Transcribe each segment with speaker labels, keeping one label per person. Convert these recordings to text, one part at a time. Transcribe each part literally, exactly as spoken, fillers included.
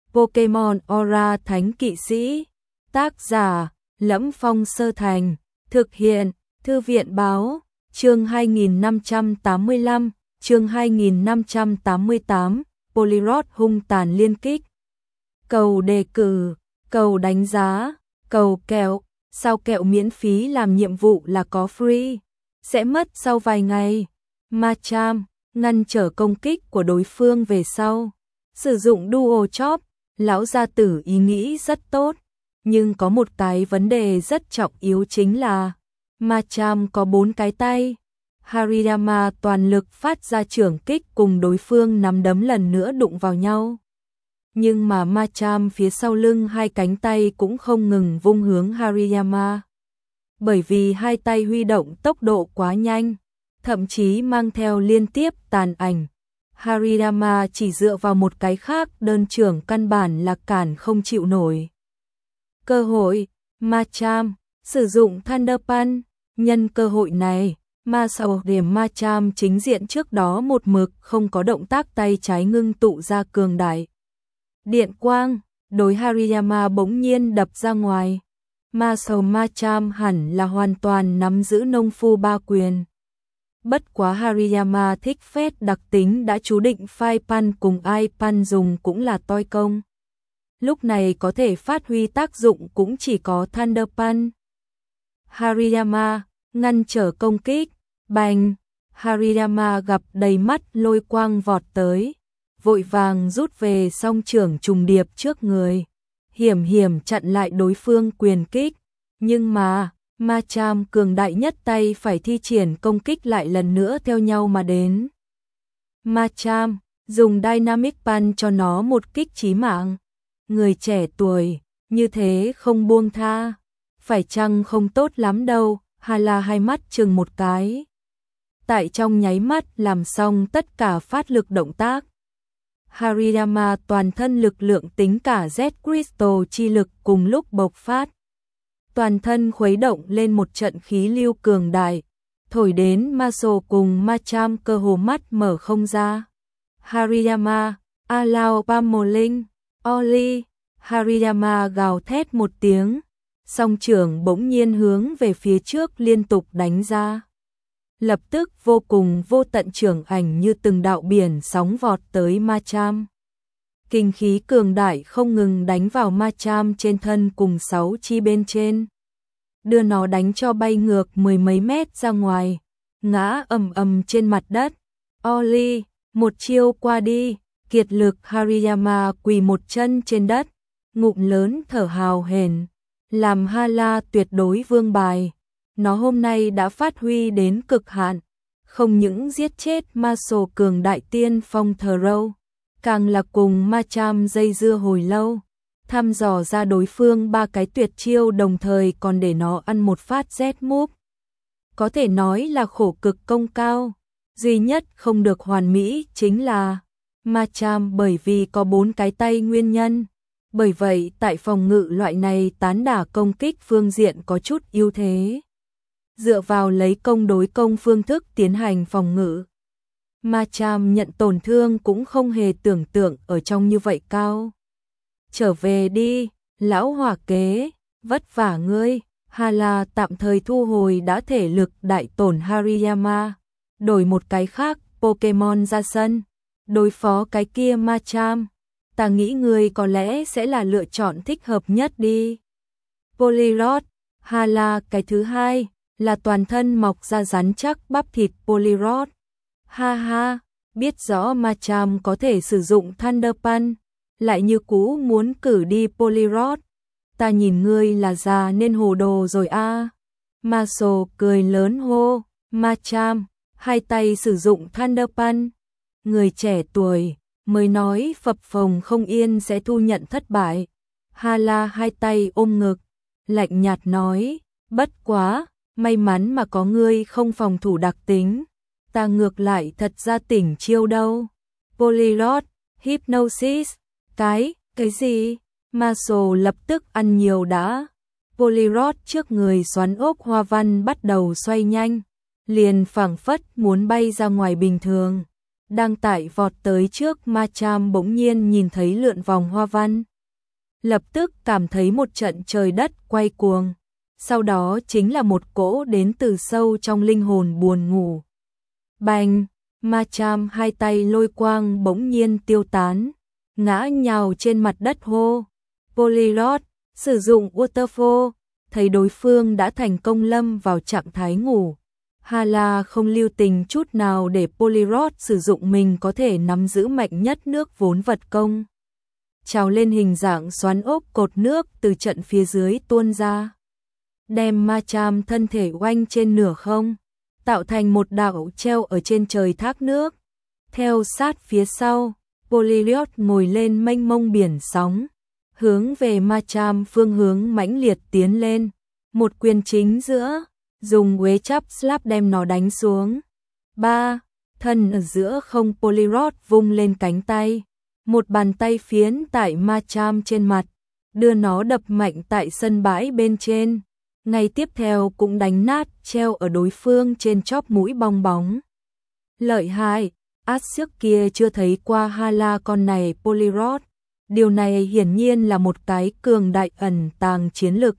Speaker 1: Pokemon Aura Thánh Kỵ Sĩ. Tác giả: Lẫm Phong Sơ Thành. Thực hiện: Thư viện Báo. Chương hai nghìn năm trăm tám mươi lăm, chương hai nghìn năm trăm tám mươi tám, Poliwrath hung tàn liên kích. Cầu đề cử, cầu đánh giá, cầu kẹo, sao kẹo miễn phí làm nhiệm vụ là có free, sẽ mất sau vài ngày. Machamp ngăn trở công kích của đối phương về sau. Sử dụng Dual Chop, lão gia tử ý nghĩ rất tốt, nhưng có một cái vấn đề rất trọng yếu chính là Machamp có bốn cái tay. Hariyama toàn lực phát ra chưởng kích cùng đối phương nắm đấm lần nữa đụng vào nhau. Nhưng mà Machamp phía sau lưng hai cánh tay cũng không ngừng vung hướng Hariyama. Bởi vì hai tay huy động tốc độ quá nhanh, thậm chí mang theo liên tiếp tàn ảnh. Hariyama chỉ dựa vào một cái khác đơn chưởng căn bản là cản không chịu nổi. Cơ hội, Machamp sử dụng Thunder Punch, nhân cơ hội này, ma sầu điểm Machamp chính diện trước đó một mực không có động tác tay trái ngưng tụ ra cường đại điện quang, đối Hariyama bỗng nhiên đập ra ngoài. Ma sầu Machamp hẳn là hoàn toàn nắm giữ nông phu ba quyền. Bất quá Hariyama thích phép đặc tính đã chú định Fire Punch cùng Ice Punch dùng cũng là toi công. Lúc này có thể phát huy tác dụng cũng chỉ có Thunder Punch. Hariyama ngăn trở công kích, bành, Hariyama gặp đầy mắt lôi quang vọt tới, vội vàng rút về song chưởng trùng điệp trước người, hiểm hiểm chặn lại đối phương quyền kích, nhưng mà Machamp cường đại nhất tay phải thi triển công kích lại lần nữa theo nhau mà đến. Machamp dùng Dynamic Punch cho nó một kích chí mạng. Người trẻ tuổi như thế không buông tha, phải chăng không tốt lắm đâu. Hala hai mắt chừng một cái. Tại trong nháy mắt làm xong tất cả phát lực động tác. Hariyama toàn thân lực lượng tính cả Z Crystal chi lực cùng lúc bộc phát. Toàn thân khuấy động lên một trận khí lưu cường đại, thổi đến Maso cùng Machamp cơ hồ mắt mở không ra. Hariyama, Alao Pamolin, Oli, Hariyama gào thét một tiếng, song chưởng bỗng nhiên hướng về phía trước liên tục đánh ra. Lập tức vô cùng vô tận chưởng ảnh như từng đạo biển sóng vọt tới Machamp. Kinh khí cường đại không ngừng đánh vào Machamp trên thân cùng sáu chi bên trên, đưa nó đánh cho bay ngược mười mấy mét ra ngoài, ngã ầm ầm trên mặt đất. Oli, một chiêu qua đi, kiệt lực Hariyama quỳ một chân trên đất, ngụm lớn thở hào hển, làm Hala tuyệt đối vương bài. Nó hôm nay đã phát huy đến cực hạn, không những giết chết Maso cường đại tiên phong Throw, càng là cùng Machamp dây dưa hồi lâu, thăm dò ra đối phương ba cái tuyệt chiêu đồng thời còn để nó ăn một phát Z move. Có thể nói là khổ cực công cao, duy nhất không được hoàn mỹ chính là Machamp bởi vì có bốn cái tay nguyên nhân. Bởi vậy tại phòng ngự loại này tán đả công kích phương diện có chút ưu thế. Dựa vào lấy công đối công phương thức tiến hành phòng ngự, Machamp nhận tổn thương cũng không hề tưởng tượng ở trong như vậy cao. Trở về đi, lão hỏa kế, vất vả ngươi. Hala tạm thời thu hồi đã thể lực đại tổn Hariyama, đổi một cái khác Pokemon ra sân, đối phó cái kia Machamp. Ta nghĩ ngươi có lẽ sẽ là lựa chọn thích hợp nhất đi. Poliwrath, Hala cái thứ hai là toàn thân mọc ra rắn chắc bắp thịt Poliwrath. Ha ha, biết rõ Machamp có thể sử dụng Thunder Punch, lại như cũ muốn cử đi Poliwrath. Ta nhìn ngươi là già nên hồ đồ rồi a. À. Maso cười lớn hô, Machamp, hai tay sử dụng Thunder Punch. Người trẻ tuổi mới nói phập phồng không yên sẽ thu nhận thất bại. Hala hai tay ôm ngực, lạnh nhạt nói, bất quá, may mắn mà có ngươi không phòng thủ đặc tính. Ta ngược lại thật ra tỉnh chiêu đâu. Poliwrath, Hypnosis, cái, cái gì? Maso lập tức ăn nhiều đã. Poliwrath trước người xoắn ốc hoa văn bắt đầu xoay nhanh, liền phảng phất muốn bay ra ngoài bình thường. đang tải vọt tới trước Machamp bỗng nhiên nhìn thấy lượn vòng hoa văn. Lập tức cảm thấy một trận trời đất quay cuồng. Sau đó chính là một cỗ đến từ sâu trong linh hồn buồn ngủ. Bành, Machamp hai tay lôi quang bỗng nhiên tiêu tán, ngã nhào trên mặt đất hô. Polyrod, sử dụng Waterfall, thấy đối phương đã thành công lâm vào trạng thái ngủ. Hala không lưu tình chút nào để Polyrod sử dụng mình có thể nắm giữ mạnh nhất nước vốn vật công. Trào lên hình dạng xoắn ốc cột nước từ trận phía dưới tuôn ra. Đem Machamp thân thể oanh trên nửa không, tạo thành một đạo treo ở trên trời thác nước. Theo sát phía sau, Polyrod ngồi lên mênh mông biển sóng, hướng về Machamp phương hướng mãnh liệt tiến lên. Một quyền chính giữa, dùng Quế Chắp Slap đem nó đánh xuống. Ba, thân ở giữa không Polyrod vung lên cánh tay. Một bàn tay phiến tại Machamp trên mặt, đưa nó đập mạnh tại sân bãi bên trên. Ngay tiếp theo cũng đánh nát treo ở đối phương trên chóp mũi bong bóng. Lợi hại, át trước kia chưa thấy qua Hala con này Polyrod. Điều này hiển nhiên là một cái cường đại ẩn tàng chiến lực.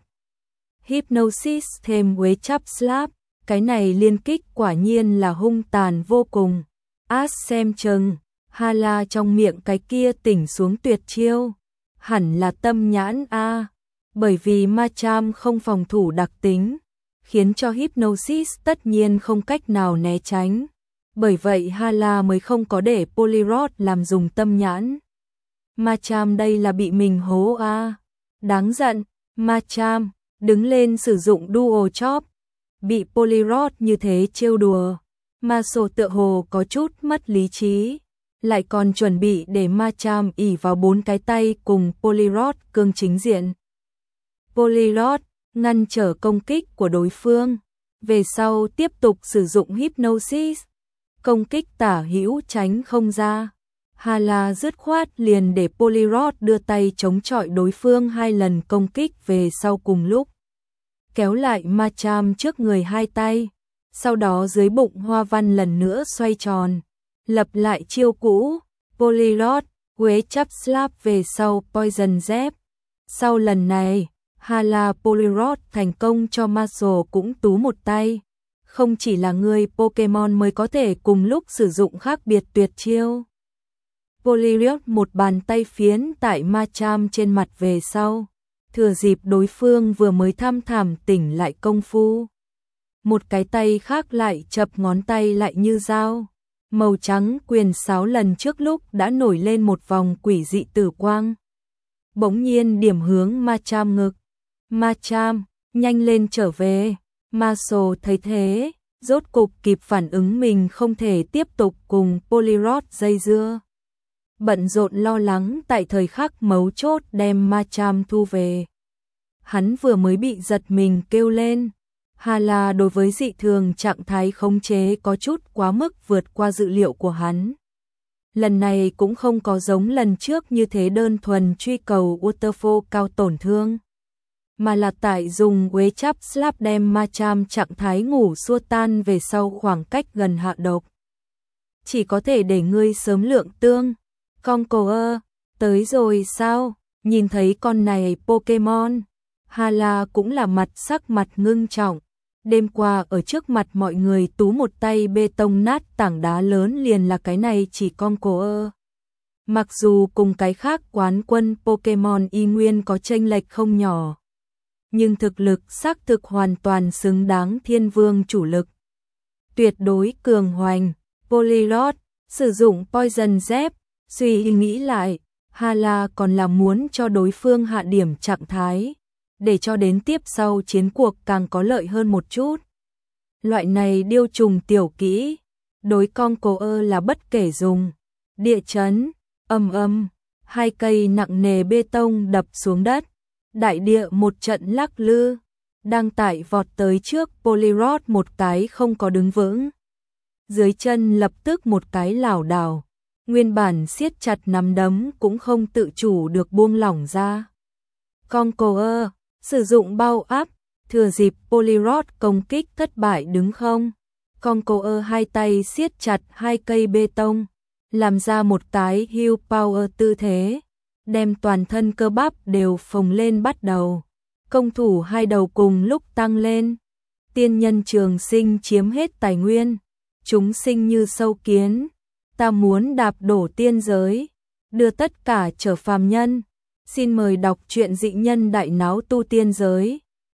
Speaker 1: Hypnosis thêm Quế Chắp Slap, cái này liên kích quả nhiên là hung tàn vô cùng. Át xem chừng, Hala trong miệng cái kia tỉnh xuống tuyệt chiêu. Hẳn là tâm nhãn a, bởi vì Machamp không phòng thủ đặc tính, khiến cho Hypnosis tất nhiên không cách nào né tránh. Bởi vậy Hala mới không có để Polyrod làm dùng tâm nhãn. Machamp đây là bị mình hố a, đáng giận. Machamp đứng lên sử dụng Dual Chop, bị Polyrod như thế trêu đùa, Maso tựa hồ có chút mất lý trí, lại còn chuẩn bị để Machamp ỉ vào bốn cái tay cùng Polyrod cương chính diện. Polyrod ngăn trở công kích của đối phương, về sau tiếp tục sử dụng Hypnosis, công kích tả hữu tránh không ra. Hala dứt khoát liền để Polyrod đưa tay chống chọi đối phương hai lần công kích về sau cùng lúc. Kéo lại Machamp trước người hai tay, sau đó dưới bụng hoa văn lần nữa xoay tròn, lập lại chiêu cũ. Polyrod, Quế Chắp Slap về sau Poison Jab. Sau lần này, Hala Polyrod thành công cho Maso cũng tú một tay. Không chỉ là người Pokemon mới có thể cùng lúc sử dụng khác biệt tuyệt chiêu. Polyrod một bàn tay phiến tại Machamp trên mặt về sau, thừa dịp đối phương vừa mới thăm thẳm tỉnh lại công phu. Một cái tay khác lại chập ngón tay lại như dao. Màu trắng quyền sáo lần trước lúc đã nổi lên một vòng quỷ dị tử quang. Bỗng nhiên điểm hướng Machamp ngực. Machamp, nhanh lên trở về. Maso thấy thế, rốt cục kịp phản ứng mình không thể tiếp tục cùng Polyrod dây dưa. Bận rộn lo lắng tại thời khắc mấu chốt đem Machamp thu về. Hắn vừa mới bị giật mình kêu lên. Hala đối với dị thường trạng thái khống chế có chút quá mức vượt qua dự liệu của hắn. Lần này cũng không có giống lần trước như thế đơn thuần truy cầu Waterfall cao tổn thương, mà là tại dùng Quế Chắp Slap đem Machamp trạng thái ngủ xua tan về sau khoảng cách gần hạ độc. Chỉ có thể để ngươi sớm lượng tương. Conqueror, tới rồi sao? Nhìn thấy con này Pokemon, Hala cũng là mặt sắc mặt ngưng trọng. Đêm qua ở trước mặt mọi người tú một tay bê tông nát tảng đá lớn liền là cái này chỉ Conqueror. Mặc dù cùng cái khác quán quân Pokemon y nguyên có chênh lệch không nhỏ, nhưng thực lực xác thực hoàn toàn xứng đáng thiên vương chủ lực. Tuyệt đối cường hoành, Polyrod, sử dụng Poison Jab, suy nghĩ lại, Hala còn là muốn cho đối phương hạ điểm trạng thái, để cho đến tiếp sau chiến cuộc càng có lợi hơn một chút. Loại này điêu trùng tiểu kỹ, đối Conqueror là bất kể dùng. Địa chấn, âm âm, hai cây nặng nề bê tông đập xuống đất, đại địa một trận lắc lư, đang tải vọt tới trước Polyrod một cái không có đứng vững. Dưới chân lập tức một cái lảo đảo, nguyên bản siết chặt nắm đấm cũng không tự chủ được buông lỏng ra. Conqueror, sử dụng bao áp, thừa dịp Polyrod công kích thất bại đứng không. Conqueror hai tay siết chặt hai cây bê tông, làm ra một cái heel power tư thế, đem toàn thân cơ bắp đều phồng lên bắt đầu. Công thủ hai đầu cùng lúc tăng lên. Tiên nhân trường sinh chiếm hết tài nguyên, chúng sinh như sâu kiến, ta muốn đạp đổ tiên giới, đưa tất cả trở phàm nhân. Xin mời đọc truyện Dị Nhân Đại Náo Tu Tiên Giới.